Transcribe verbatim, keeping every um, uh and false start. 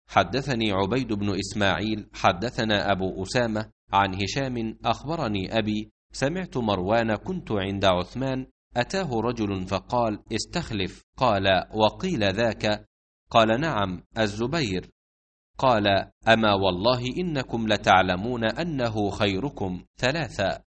حدثني عبيد بن إسماعيل حدثنا أبو أسامة عن هشام أخبرني أبي سمعت مروان كنت عند عثمان أتاه رجل فقال استخلف، قال وقيل ذاك؟ قال نعم الزبير. قال أما والله إنكم لتعلمون أنه خيركم ثلاثة: